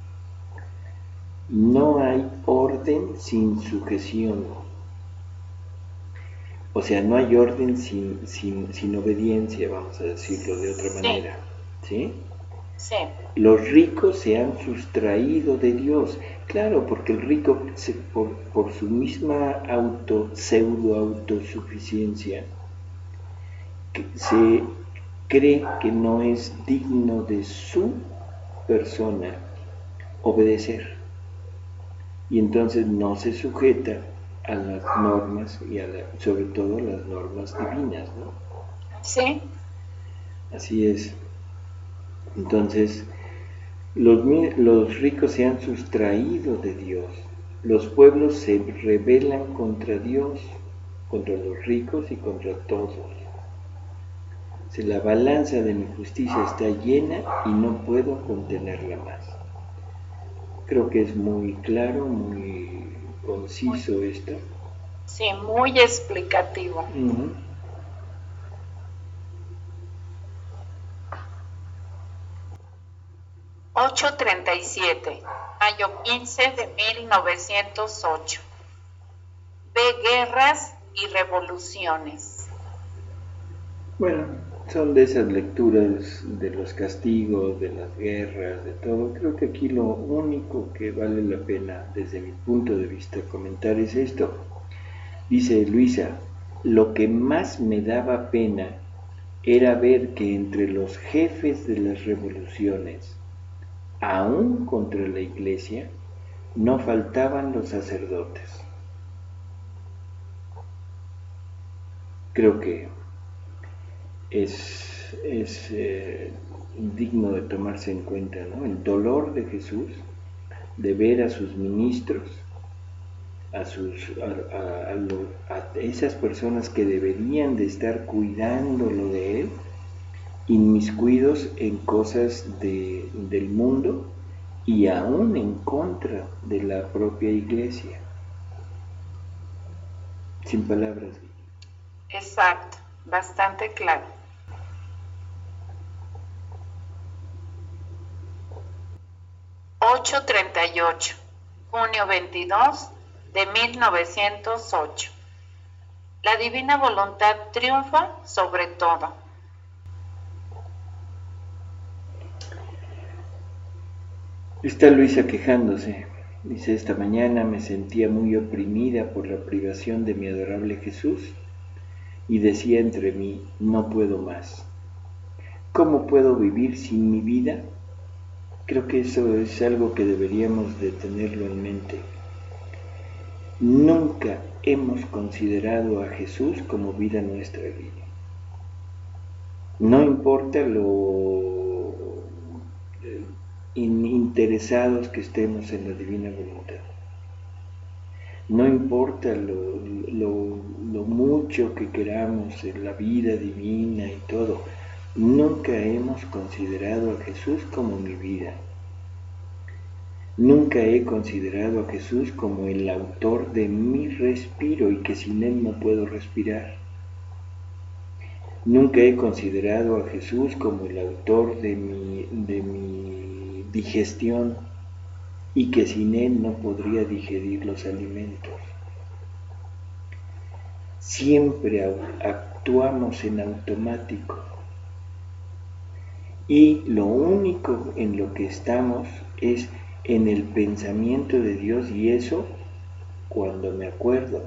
No hay orden sin sujeción. O sea, no hay orden sin obediencia, vamos a decirlo de otra manera. ¿Sí? Sí. Los ricos se han sustraído de Dios. Claro, porque el rico, por su misma pseudo-autosuficiencia, se cree que no es digno de su persona obedecer. Y entonces no se sujeta a las normas y sobre todo las normas divinas, ¿no? Sí. Así es. Entonces, los ricos se han sustraído de Dios, los pueblos se rebelan contra Dios, contra los ricos y contra todos. Si la balanza de mi justicia está llena y no puedo contenerla más. Creo que es muy claro, muy conciso esto. Sí, muy explicativo. 837, mayo 15 de 1908. Ve guerras y revoluciones. Bueno, son de esas lecturas de los castigos, de las guerras, de todo. Creo que aquí lo único que vale la pena, desde mi punto de vista, comentar es esto. Dice Luisa, lo que más me daba pena era ver que entre los jefes de las revoluciones, aún contra la Iglesia, no faltaban los sacerdotes. Creo que es digno de tomarse en cuenta, ¿no? El dolor de Jesús de ver a sus ministros, a esas personas que deberían de estar cuidándolo de él, inmiscuidos en cosas del mundo y aún en contra de la propia Iglesia. Sin palabras. Exacto, bastante claro. 838, junio 22 de 1908. La divina voluntad triunfa sobre todo. Está Luisa quejándose. Dice, esta mañana me sentía muy oprimida por la privación de mi adorable Jesús y decía entre mí, no puedo más. ¿Cómo puedo vivir sin mi vida? Creo que eso es algo que deberíamos de tenerlo en mente. Nunca hemos considerado a Jesús como vida nuestra vida. No importa lo interesados que estemos en la divina voluntad. No importa lo mucho que queramos en la vida divina y todo. Nunca hemos considerado a Jesús como mi vida. Nunca he considerado a Jesús como el autor de mi respiro y que sin Él no puedo respirar. Nunca he considerado a Jesús como el autor de mi digestión y que sin Él no podría digerir los alimentos. Siempre actuamos en automático y lo único en lo que estamos es en el pensamiento de Dios, y eso cuando me acuerdo,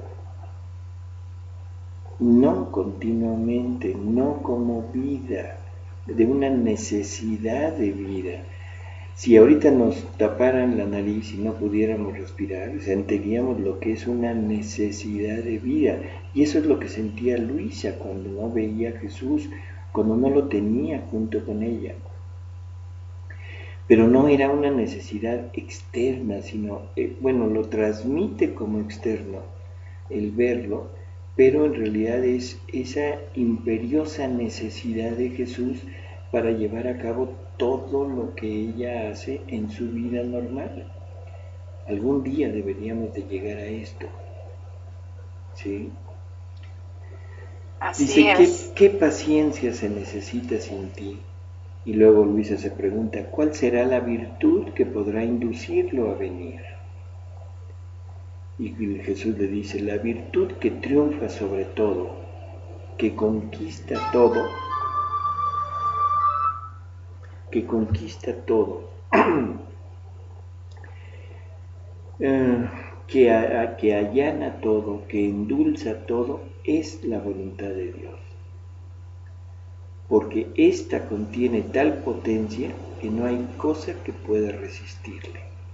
no continuamente, no como vida, de una necesidad de vida. Si ahorita nos taparan la nariz y no pudiéramos respirar, sentiríamos lo que es una necesidad de vida, y eso es lo que sentía Luisa cuando no veía a Jesús, cuando no lo tenía junto con ella. Pero no era una necesidad externa, sino, lo transmite como externo el verlo, pero en realidad es esa imperiosa necesidad de Jesús para llevar a cabo todo lo que ella hace en su vida normal. Algún día deberíamos de llegar a esto, ¿sí? Así dice, es. ¿qué paciencia se necesita sin ti? Y luego Luisa se pregunta, ¿cuál será la virtud que podrá inducirlo a venir? Y Jesús le dice, la virtud que triunfa sobre todo, que conquista todo, que allana todo, que endulza todo, es la voluntad de Dios. Porque ésta contiene tal potencia que no hay cosa que pueda resistirle.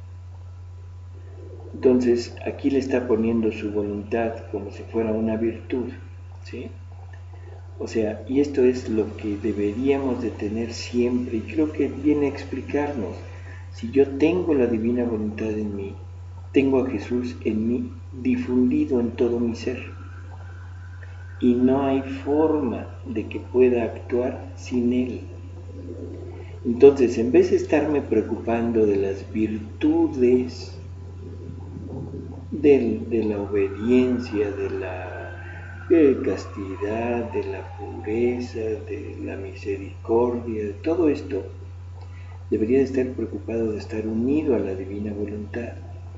Entonces, aquí le está poniendo su voluntad como si fuera una virtud, ¿sí? O sea, y esto es lo que deberíamos de tener siempre, y creo que viene a explicarnos. Si yo tengo la divina voluntad en mí, tengo a Jesús en mí, difundido en todo mi ser. y no hay forma de que pueda actuar sin él. Entonces, en vez de estarme preocupando de las virtudes, de la obediencia, de la castidad, de la pureza, de la misericordia, de todo esto, debería de estar preocupado de estar unido a la divina voluntad.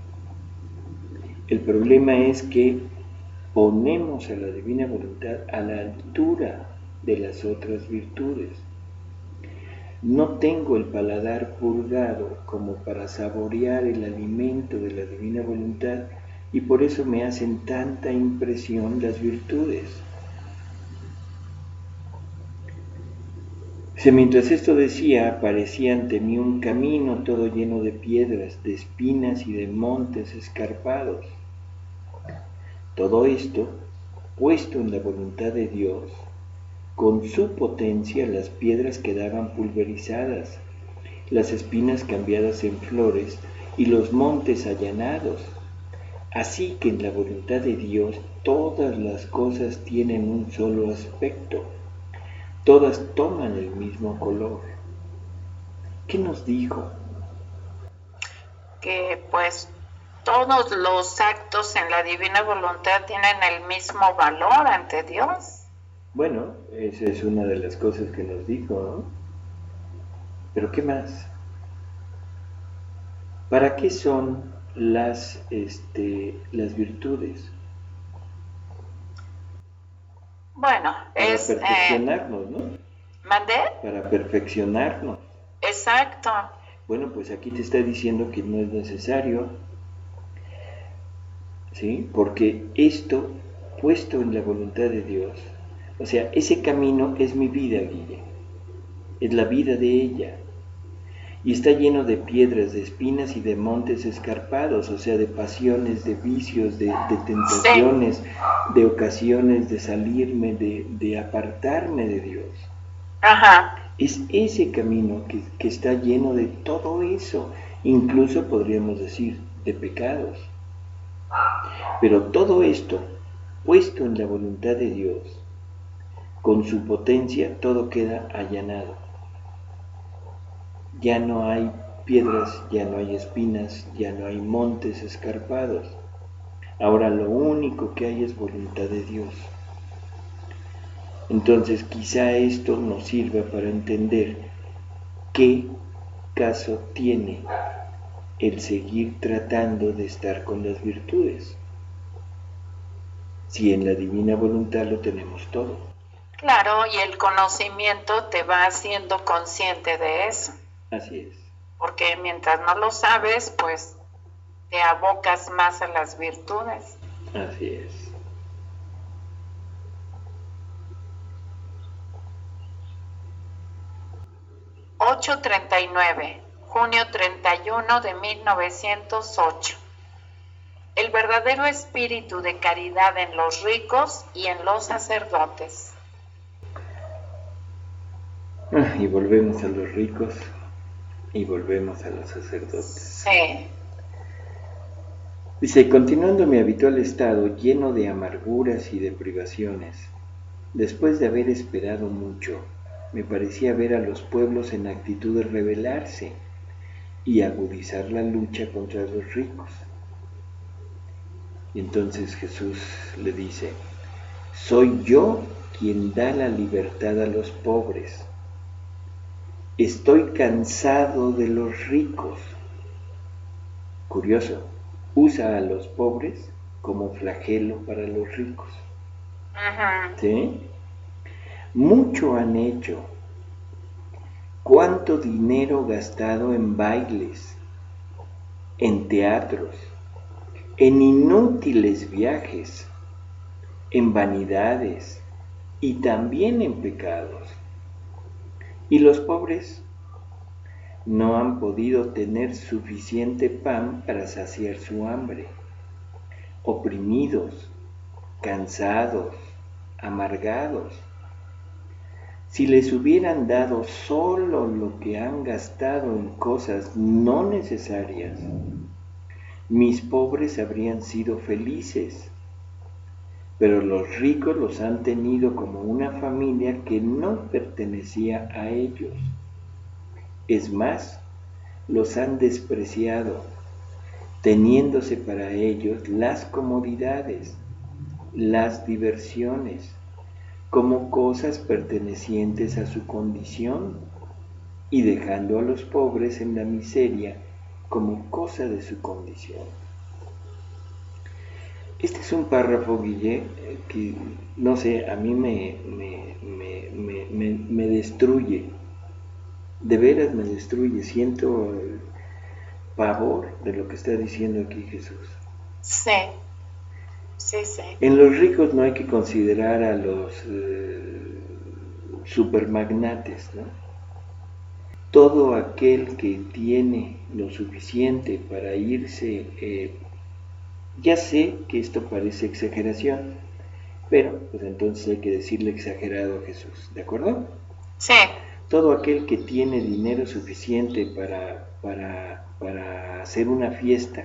El problema es que ponemos a la divina voluntad a la altura de las otras virtudes. No tengo el paladar purgado como para saborear el alimento de la divina voluntad y por eso me hacen tanta impresión las virtudes. Mientras esto decía, aparecía ante mí un camino todo lleno de piedras, de espinas y de montes escarpados. Todo esto, puesto en la voluntad de Dios, con su potencia las piedras quedaban pulverizadas, las espinas cambiadas en flores y los montes allanados. Así que en la voluntad de Dios todas las cosas tienen un solo aspecto, todas toman el mismo color. ¿Qué nos dijo? Que pues todos los actos en la divina voluntad tienen el mismo valor ante Dios. Bueno, esa es una de las cosas que nos dijo, ¿no? Pero ¿qué más? ¿Para qué son las virtudes? Bueno, para perfeccionarnos, ¿no? ¿Mandé? Para perfeccionarnos. Exacto. Bueno, pues aquí te está diciendo que no es necesario, ¿sí? Porque esto, puesto en la voluntad de Dios, o sea, ese camino es mi vida, Guille, es la vida de ella, y está lleno de piedras, de espinas y de montes escarpados, o sea, de pasiones, de vicios, de tentaciones, sí, de ocasiones de salirme, de apartarme de Dios. Ajá. Es ese camino que está lleno de todo eso, incluso podríamos decir de pecados. Pero todo esto, puesto en la voluntad de Dios, con su potencia todo queda allanado. Ya no hay piedras, ya no hay espinas, ya no hay montes escarpados. Ahora lo único que hay es voluntad de Dios. Entonces quizá esto nos sirva para entender qué caso tiene el seguir tratando de estar con las virtudes, si en la divina voluntad lo tenemos todo. Claro, y el conocimiento te va haciendo consciente de eso. Así es. Porque mientras no lo sabes, pues te abocas más a las virtudes. Así es. ...839... junio 31 de 1908... el verdadero espíritu de caridad en los ricos y en los sacerdotes. Y volvemos a los ricos y volvemos a los sacerdotes. Sí. Dice, continuando mi habitual estado lleno de amarguras y de privaciones, después de haber esperado mucho, me parecía ver a los pueblos en actitud de rebelarse y agudizar la lucha contra los ricos. Y entonces Jesús le dice, soy yo quien da la libertad a los pobres. Estoy cansado de los ricos. Curioso, usa a los pobres como flagelo para los ricos. ¿Sí? Mucho han hecho. ¿Cuánto dinero gastado en bailes, en teatros, en inútiles viajes, en vanidades y también en pecados? Y los pobres no han podido tener suficiente pan para saciar su hambre, oprimidos, cansados, amargados. Si les hubieran dado solo lo que han gastado en cosas no necesarias, mis pobres habrían sido felices. pero los ricos los han tenido como una familia que no pertenecía a ellos. Es más, los han despreciado, teniéndose para ellos las comodidades, las diversiones, como cosas pertenecientes a su condición, y dejando a los pobres en la miseria como cosa de su condición. Este es un párrafo, Guille, que no sé, a mí me destruye, de veras me destruye, siento el pavor de lo que está diciendo aquí Jesús. Sí, sí, sí. En los ricos no hay que considerar a los supermagnates, ¿no? Todo aquel que tiene lo suficiente para irse, ya sé que esto parece exageración, pero pues entonces hay que decirle exagerado a Jesús, ¿de acuerdo? Sí. Todo aquel que tiene dinero suficiente para hacer una fiesta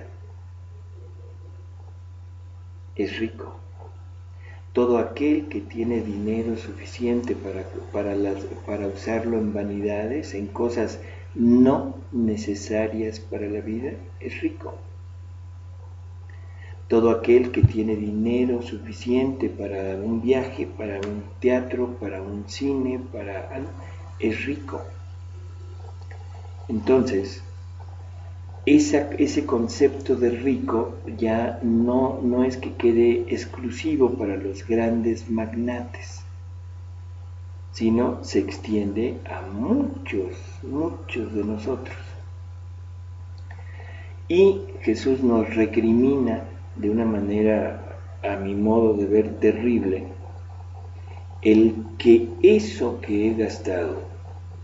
es rico. Todo aquel que tiene dinero suficiente para usarlo en vanidades, en cosas no necesarias para la vida, es rico. Todo aquel que tiene dinero suficiente para un viaje, para un teatro, para un cine, es rico. Entonces, ese concepto de rico ya no es que quede exclusivo para los grandes magnates, sino se extiende a muchos de nosotros. Y Jesús nos recrimina de una manera, a mi modo de ver, terrible, el que eso que he gastado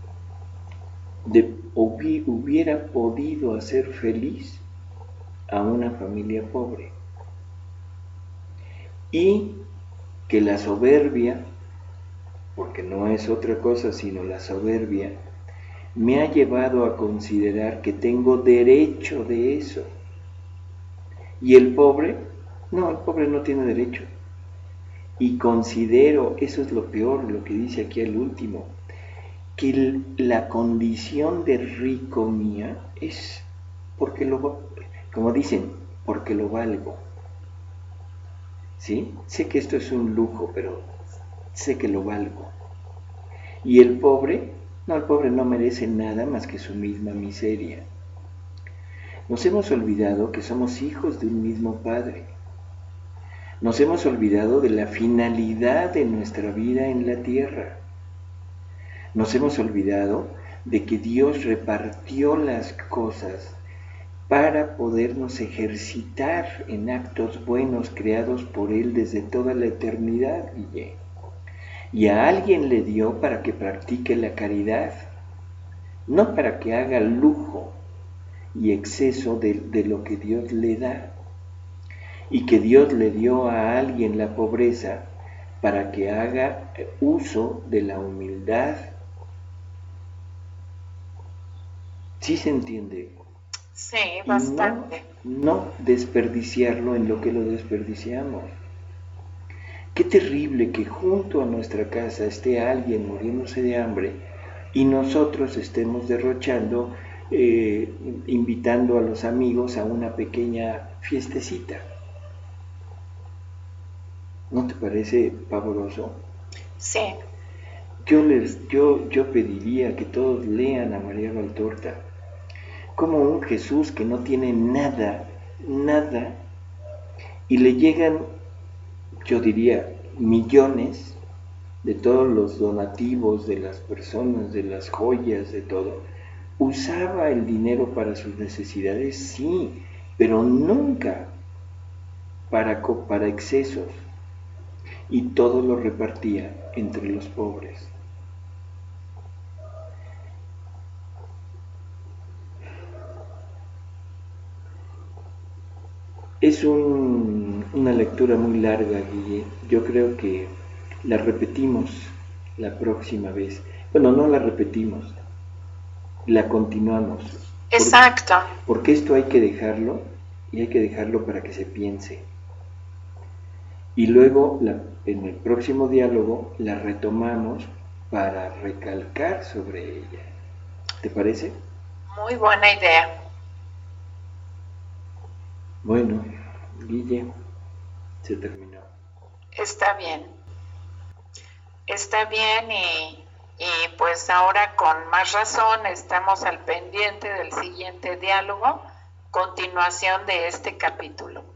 hubiera podido hacer feliz a una familia pobre, y que la soberbia, porque no es otra cosa sino la soberbia, me ha llevado a considerar que tengo derecho de eso, y el pobre no tiene derecho. Y considero, eso es lo peor, lo que dice aquí el último, que la condición de rico mía es porque como dicen, porque lo valgo. ¿Sí? Sé que esto es un lujo, pero sé que lo valgo. Y el pobre no merece nada más que su misma miseria. Nos hemos olvidado que somos hijos de un mismo Padre. Nos hemos olvidado de la finalidad de nuestra vida en la tierra. Nos hemos olvidado de que Dios repartió las cosas para podernos ejercitar en actos buenos creados por Él desde toda la eternidad, Guille. Y a alguien le dio para que practique la caridad, no para que haga lujo y exceso de lo que Dios le da. Y que Dios le dio a alguien la pobreza para que haga uso de la humildad. ¿Sí se entiende? Sí, bastante. No desperdiciarlo en lo que lo desperdiciamos. Qué terrible que junto a nuestra casa esté alguien muriéndose de hambre y nosotros estemos derrochando, invitando a los amigos a una pequeña fiestecita. ¿No te parece pavoroso? Sí. Yo pediría que todos lean a María Valtorta como un Jesús que no tiene nada, y le llegan, yo diría, millones de todos los donativos de las personas, de las joyas, de todo. Usaba el dinero para sus necesidades, sí, pero nunca para excesos, y todo lo repartía entre los pobres. Es una lectura muy larga, Guille. Yo creo que la repetimos la próxima vez. Bueno, no la repetimos, la continuamos. Exacto. Porque esto hay que dejarlo, y hay que dejarlo para que se piense. y luego en el próximo diálogo la retomamos para recalcar sobre ella. ¿Te parece? Muy buena idea. Bueno, Guille, se terminó. Está bien. Está bien y pues ahora con más razón estamos al pendiente del siguiente diálogo, continuación de este capítulo.